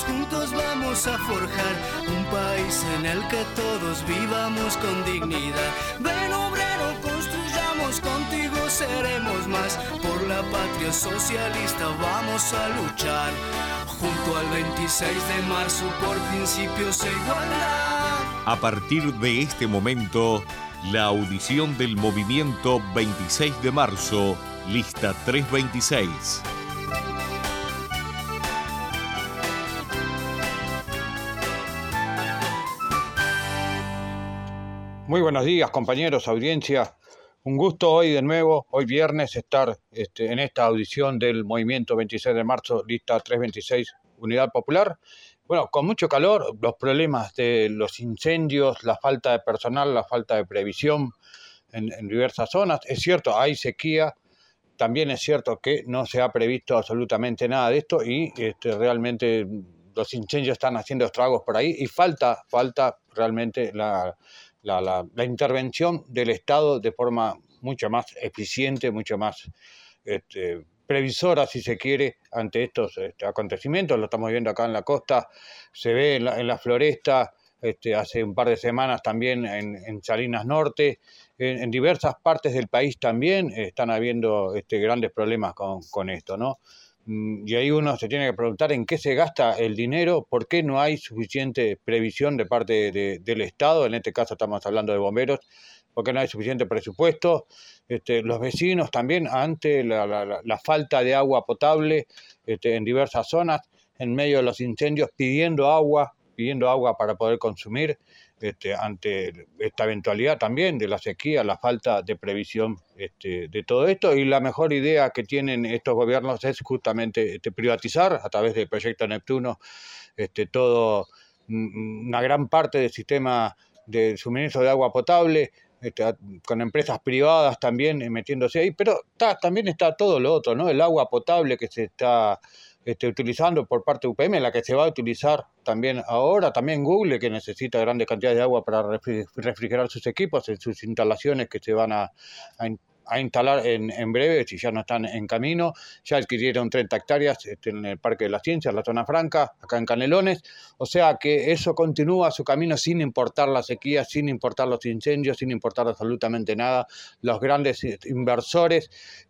juntos vamos a forjar un país en el que todos vivamos con dignidad. Ven obrero, construyamos, contigo seremos más. Por la patria socialista vamos a luchar, junto al 26 de marzo por principios e igualdad. A partir de este momento, la audición del movimiento 26 de marzo, lista 326. Muy buenos días, compañeros, audiencia. Un gusto hoy de nuevo, hoy viernes, estar en esta audición del movimiento 26 de marzo, lista 326, Unidad Popular. Bueno, con mucho calor, los problemas de los incendios, la falta de personal, la falta de previsión en diversas zonas. Es cierto, hay sequía, también es cierto que no se ha previsto absolutamente nada de esto y realmente los incendios están haciendo estragos por ahí y falta realmente la intervención del Estado de forma mucho más eficiente, mucho más previsora, si se quiere, ante estos acontecimientos. Lo estamos viendo acá en la costa, se ve en la floresta, hace un par de semanas también en Salinas Norte, en diversas partes del país también están habiendo grandes problemas con esto, ¿no? Y ahí uno se tiene que preguntar en qué se gasta el dinero, por qué no hay suficiente previsión de parte del Estado, en este caso estamos hablando de bomberos, por qué no hay suficiente presupuesto. Los vecinos también, ante la falta de agua potable en diversas zonas, en medio de los incendios, pidiendo agua para poder consumir, ante esta eventualidad también de la sequía, la falta de previsión de todo esto. Y la mejor idea que tienen estos gobiernos es justamente privatizar a través del proyecto Neptuno todo, una gran parte del sistema de suministro de agua potable, con empresas privadas también metiéndose ahí, pero también está todo lo otro, ¿no? El agua potable que se está utilizando por parte de UPM, la que se va a utilizar también ahora, también Google, que necesita grandes cantidades de agua para refrigerar sus equipos en sus instalaciones que se van a instalar en breve, si ya no están en camino. Ya adquirieron 30 hectáreas en el Parque de las Ciencias, la zona franca, acá en Canelones. O sea que eso continúa su camino sin importar la sequía, sin importar los incendios, sin importar absolutamente nada. Los grandes inversores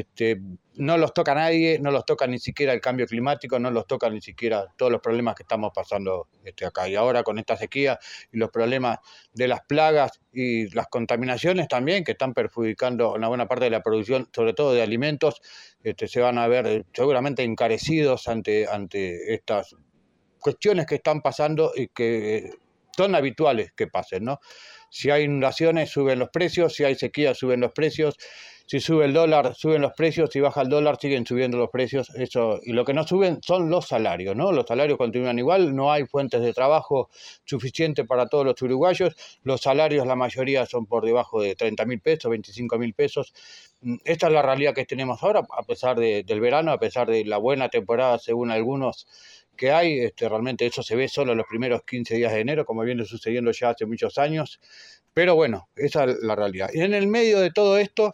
no los toca nadie, no los toca ni siquiera el cambio climático, no los toca ni siquiera todos los problemas que estamos pasando acá. Y ahora con esta sequía y los problemas de las plagas y las contaminaciones también, que están perjudicando una buena parte de la producción, sobre todo de alimentos, se van a ver seguramente encarecidos ante estas cuestiones que están pasando y que son habituales que pasen, ¿no? Si hay inundaciones, suben los precios; si hay sequía, suben los precios; si sube el dólar, suben los precios; si baja el dólar, siguen subiendo los precios. Eso, y lo que no suben son los salarios, ¿no? Los salarios continúan igual, no hay fuentes de trabajo suficientes para todos los uruguayos. Los salarios, la mayoría, son por debajo de 30.000 pesos, 25.000 pesos. Esta es la realidad que tenemos ahora, a pesar del verano, a pesar de la buena temporada, según algunos, que hay. Realmente eso se ve solo los primeros 15 días de enero, como viene sucediendo ya hace muchos años. Pero bueno, esa es la realidad. Y en el medio de todo esto,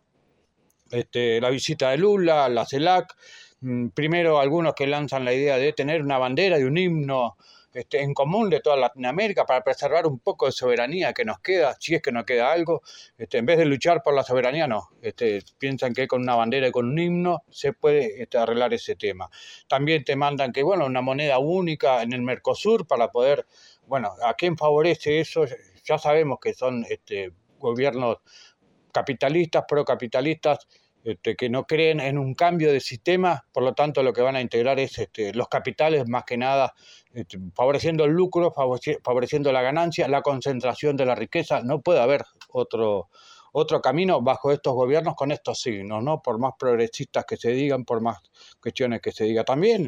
la visita de Lula, la CELAC, primero algunos que lanzan la idea de tener una bandera y un himno en común de toda Latinoamérica para preservar un poco de soberanía que nos queda, si es que nos queda algo. En vez de luchar por la soberanía, no. Piensan que con una bandera y con un himno se puede arreglar ese tema. También te mandan que, una moneda única en el Mercosur para poder, ¿a quién favorece eso? Ya sabemos que son gobiernos capitalistas, procapitalistas, que no creen en un cambio de sistema. Por lo tanto lo que van a integrar es los capitales, más que nada, favoreciendo el lucro, favoreciendo la ganancia, la concentración de la riqueza. No puede haber otro camino bajo estos gobiernos con estos signos, ¿no? Por más progresistas que se digan, por más cuestiones que se diga. También,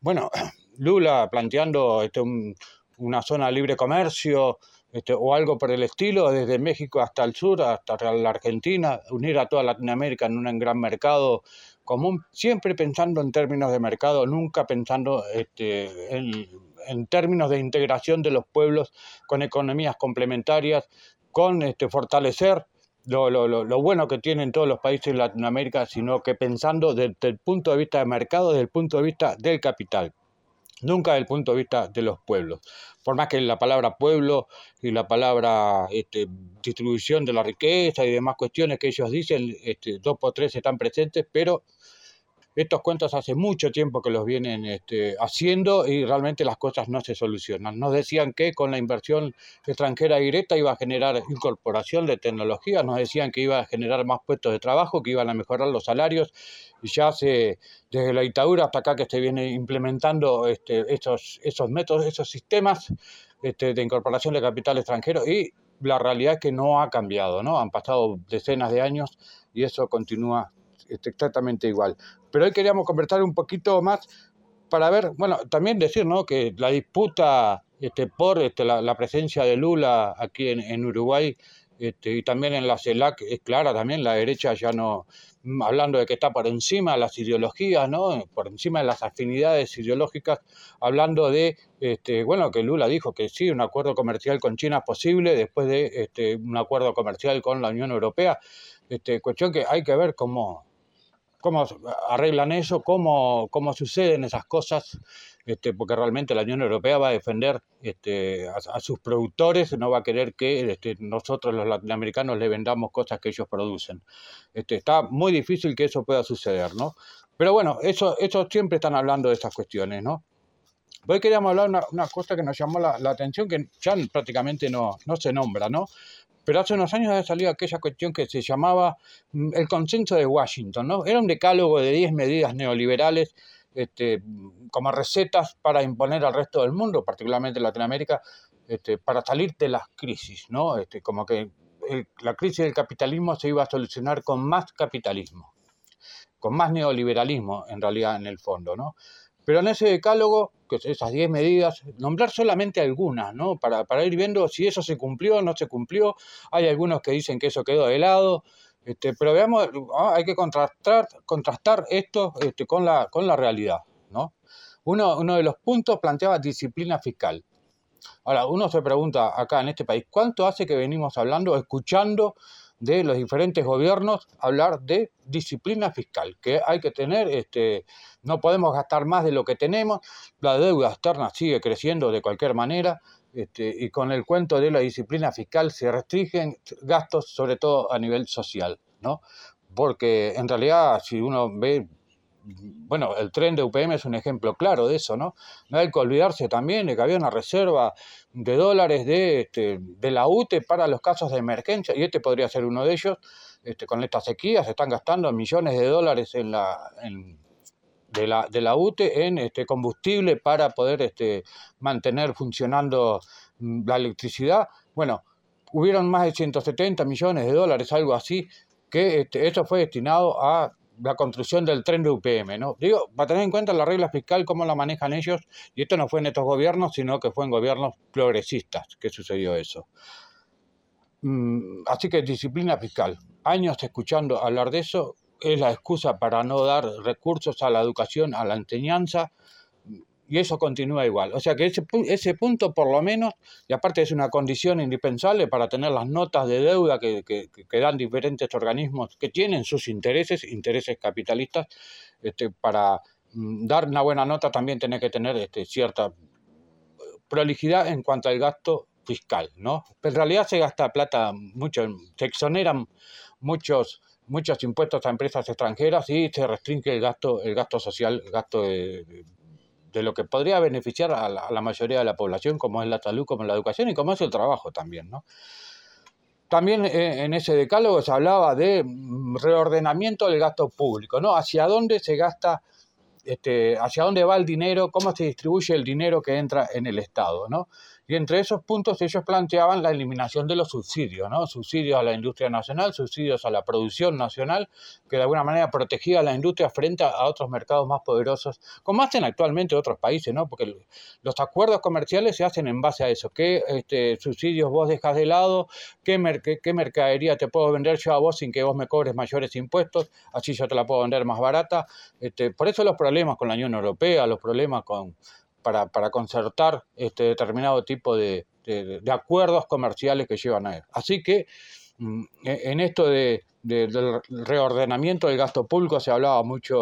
Lula planteando una zona de libre comercio, o algo por el estilo, desde México hasta el sur, hasta la Argentina, unir a toda Latinoamérica en un gran mercado común, siempre pensando en términos de mercado, nunca pensando en términos de integración de los pueblos con economías complementarias, con fortalecer lo bueno que tienen todos los países de Latinoamérica, sino que pensando desde el punto de vista de mercado, desde el punto de vista del capital. nunca desde el punto de vista de los pueblos. Por más que la palabra pueblo y la palabra distribución de la riqueza y demás cuestiones que ellos dicen, dos por tres están presentes, pero estos cuentos hace mucho tiempo que los vienen haciendo y realmente las cosas no se solucionan. Nos decían que con la inversión extranjera directa iba a generar incorporación de tecnología, nos decían que iba a generar más puestos de trabajo, que iban a mejorar los salarios, y ya desde la dictadura hasta acá que se viene implementando esos métodos, esos sistemas de incorporación de capital extranjero, y la realidad es que no ha cambiado, ¿no? Han pasado decenas de años y eso continúa exactamente igual. Pero hoy queríamos conversar un poquito más para ver, bueno, también decir, ¿no?, que la disputa por la presencia de Lula aquí en Uruguay y también en la CELAC es clara también. La derecha ya no, hablando de que está por encima de las ideologías, ¿no?, por encima de las afinidades ideológicas, hablando de, bueno, que Lula dijo que sí, un acuerdo comercial con China es posible después de un acuerdo comercial con la Unión Europea. Cuestión que hay que ver cómo arreglan eso, cómo suceden esas cosas, porque realmente la Unión Europea va a defender a sus productores, no va a querer que nosotros los latinoamericanos le vendamos cosas que ellos producen. Está muy difícil que eso pueda suceder, ¿no? Pero bueno, eso siempre están hablando de esas cuestiones, ¿no? Hoy queríamos hablar de una cosa que nos llamó la atención, que ya prácticamente no se nombra, ¿no? Pero hace unos años había salido aquella cuestión que se llamaba el consenso de Washington, ¿no? Era un decálogo de 10 medidas neoliberales como recetas para imponer al resto del mundo, particularmente en Latinoamérica, para salir de las crisis, ¿no? Como que la crisis del capitalismo se iba a solucionar con más capitalismo, con más neoliberalismo en realidad en el fondo, ¿no? Pero en ese decálogo, que esas 10 medidas, nombrar solamente algunas, ¿no? Para ir viendo si eso se cumplió o no se cumplió. Hay algunos que dicen que eso quedó de lado, pero veamos, hay que contrastar esto con la realidad, ¿no? Uno de los puntos planteaba disciplina fiscal. Ahora, uno se pregunta acá en este país, ¿cuánto hace que venimos hablando, escuchando de los diferentes gobiernos hablar de disciplina fiscal? Que hay que tener, no podemos gastar más de lo que tenemos, la deuda externa sigue creciendo de cualquier manera, y con el cuento de la disciplina fiscal se restringen gastos, sobre todo a nivel social, ¿no? Porque en realidad, si uno ve, bueno, el tren de UPM es un ejemplo claro de eso, ¿no? No hay que olvidarse también de que había una reserva de dólares de la UTE para los casos de emergencia, y podría ser uno de ellos. Con esta sequía se están gastando millones de dólares de la UTE en combustible para poder mantener funcionando la electricidad. Bueno, hubieron más de 170 millones de dólares, algo así, que eso fue destinado a la construcción del tren de UPM, ¿no? Digo, para tener en cuenta la regla fiscal, cómo la manejan ellos, y esto no fue en estos gobiernos, sino que fue en gobiernos progresistas que sucedió eso. Así que disciplina fiscal. Años escuchando hablar de eso, es la excusa para no dar recursos a la educación, a la enseñanza, y eso continúa igual. O sea que ese punto por lo menos, y aparte es una condición indispensable para tener las notas de deuda que dan diferentes organismos que tienen sus intereses capitalistas, para dar una buena nota también tiene que tener cierta prolijidad en cuanto al gasto fiscal, ¿no? Pero en realidad se gasta plata mucho, se exoneran muchos impuestos a empresas extranjeras y se restringe el gasto social, el gasto de lo que podría beneficiar a la mayoría de la población, como es la salud, como es la educación y como es el trabajo también, ¿no? También en ese decálogo se hablaba de reordenamiento del gasto público, ¿no? Hacia dónde se gasta, hacia dónde va el dinero, cómo se distribuye el dinero que entra en el Estado, ¿no? Y entre esos puntos ellos planteaban la eliminación de los subsidios, ¿no? Subsidios a la industria nacional, subsidios a la producción nacional, que de alguna manera protegía a la industria frente a otros mercados más poderosos, como hacen actualmente otros países, ¿no? Porque los acuerdos comerciales se hacen en base a eso. ¿Qué subsidios vos dejas de lado? ¿Qué mercadería te puedo vender yo a vos sin que vos me cobres mayores impuestos? Así yo te la puedo vender más barata. Por eso los problemas con la Unión Europea, los problemas para concertar determinado tipo de acuerdos comerciales que llevan a él. Así que en esto del reordenamiento del gasto público se hablaba mucho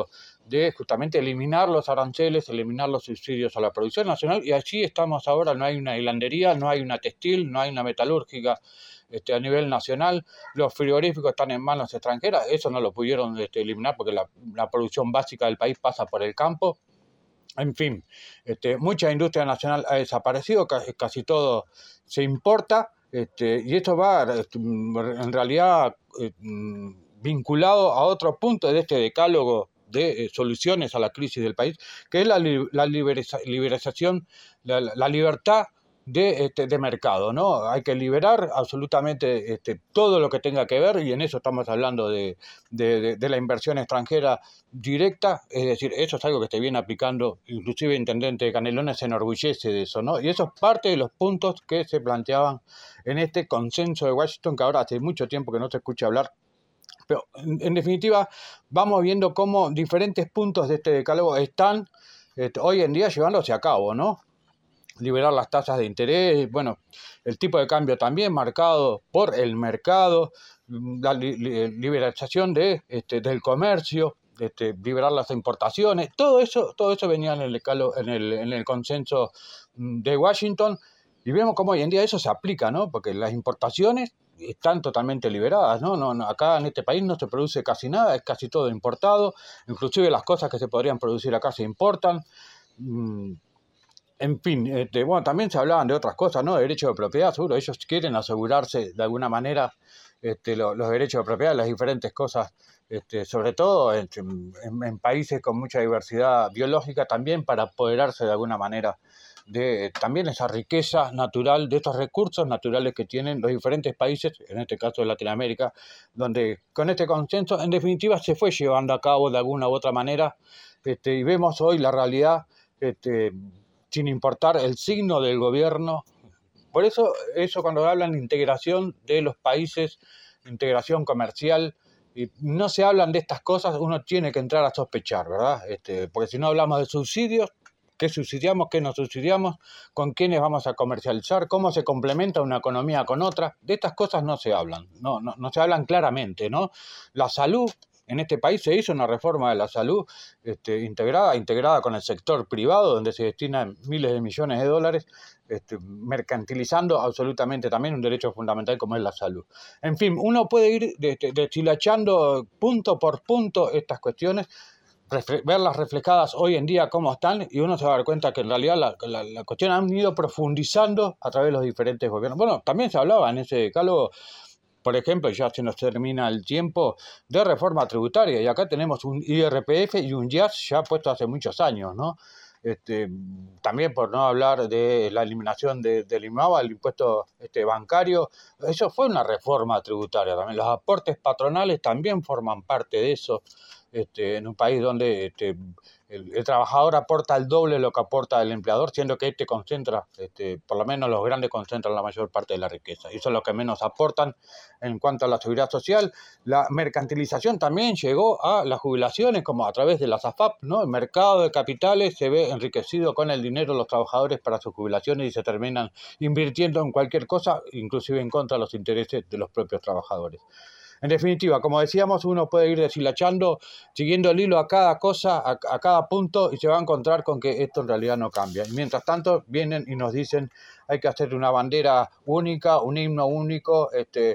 de justamente eliminar los aranceles, eliminar los subsidios a la producción nacional, y allí estamos ahora. No hay una hilandería, no hay una textil, no hay una metalúrgica a nivel nacional. Los frigoríficos están en manos extranjeras. Eso no lo pudieron eliminar porque la producción básica del país pasa por el campo. En fin, mucha industria nacional ha desaparecido, casi todo se importa, y esto va en realidad vinculado a otro punto de este decálogo de soluciones a la crisis del país, que es la liberalización, la libertad de mercado, ¿no? Hay que liberar absolutamente todo lo que tenga que ver, y en eso estamos hablando de la inversión extranjera directa. Es decir, eso es algo que se viene aplicando, inclusive el intendente de Canelones se enorgullece de eso, ¿no? Y eso es parte de los puntos que se planteaban en este consenso de Washington, que ahora hace mucho tiempo que no se escucha hablar. Pero en definitiva vamos viendo cómo diferentes puntos de este decálogo están hoy en día llevándose a cabo, ¿no? Liberar las tasas de interés, bueno, el tipo de cambio también marcado por el mercado, la liberalización del comercio, liberar las importaciones, todo eso venía en el consenso de Washington, y vemos cómo hoy en día eso se aplica, ¿no? Porque las importaciones están totalmente liberadas, ¿no? Acá en este país no se produce casi nada, es casi todo importado, inclusive las cosas que se podrían producir acá se importan. En fin, bueno, también se hablaban de otras cosas, ¿no? De derechos de propiedad, seguro. Ellos quieren asegurarse de alguna manera los derechos de propiedad, las diferentes cosas, sobre todo en países con mucha diversidad biológica, también para apoderarse de alguna manera de también esa riqueza natural, de estos recursos naturales que tienen los diferentes países, en este caso de Latinoamérica, donde con este consenso, en definitiva, se fue llevando a cabo de alguna u otra manera, y vemos hoy la realidad, sin importar el signo del gobierno. Por eso cuando hablan de integración de los países, integración comercial, y no se hablan de estas cosas, uno tiene que entrar a sospechar, ¿verdad? Porque si no hablamos de subsidios, ¿qué subsidiamos, qué no subsidiamos? ¿Con quiénes vamos a comercializar? ¿Cómo se complementa una economía con otra? De estas cosas no se hablan, no se hablan claramente, ¿no? La salud. En este país se hizo una reforma de la salud integrada con el sector privado, donde se destinan miles de millones de dólares, mercantilizando absolutamente también un derecho fundamental como es la salud. En fin, uno puede ir deshilachando punto por punto estas cuestiones, verlas reflejadas hoy en día cómo están, y uno se va a dar cuenta que en realidad la cuestión han ido profundizando a través de los diferentes gobiernos. Bueno, también se hablaba en ese decálogo, por ejemplo, ya se nos termina el tiempo, de reforma tributaria, y acá tenemos un IRPF y un IAS ya puesto hace muchos años, ¿no? También por no hablar de la eliminación del IMABA, el impuesto bancario. Eso fue una reforma tributaria también. Los aportes patronales también forman parte de eso, en un país donde el trabajador aporta el doble de lo que aporta el empleador, siendo que concentra, por lo menos los grandes concentran la mayor parte de la riqueza, y son los que menos aportan en cuanto a la seguridad social. La mercantilización también llegó a las jubilaciones, como a través de las AFAP, ¿no? El mercado de capitales se ve enriquecido con el dinero de los trabajadores para sus jubilaciones, y se terminan invirtiendo en cualquier cosa, inclusive en contra de los intereses de los propios trabajadores. En definitiva, como decíamos, uno puede ir deshilachando, siguiendo el hilo a cada cosa, a cada punto, y se va a encontrar con que esto en realidad no cambia. Y mientras tanto vienen y nos dicen hay que hacer una bandera única, un himno único,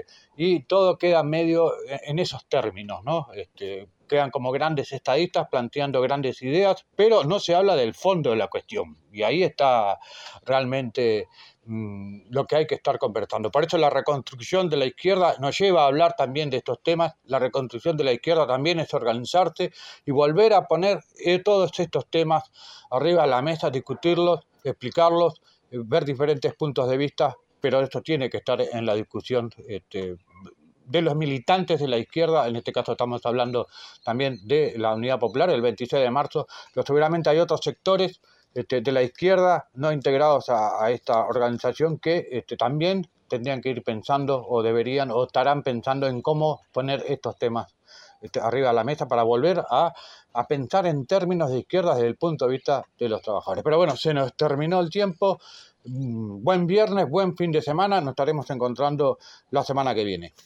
y todo queda medio en esos términos, ¿no? Quedan como grandes estadistas planteando grandes ideas, pero no se habla del fondo de la cuestión. Y ahí está realmente lo que hay que estar conversando. Por eso la reconstrucción de la izquierda nos lleva a hablar también de estos temas. La reconstrucción de la izquierda también es organizarse y volver a poner todos estos temas arriba de la mesa, discutirlos, explicarlos, ver diferentes puntos de vista, pero esto tiene que estar en la discusión de los militantes de la izquierda. En este caso estamos hablando también de la Unidad Popular, el 26 de marzo, pero seguramente hay otros sectores de la izquierda no integrados a esta organización que también tendrían que ir pensando, o deberían, o estarán pensando en cómo poner estos temas arriba de la mesa para volver a pensar en términos de izquierda desde el punto de vista de los trabajadores. Pero bueno, se nos terminó el tiempo. Buen viernes, buen fin de semana. Nos estaremos encontrando la semana que viene.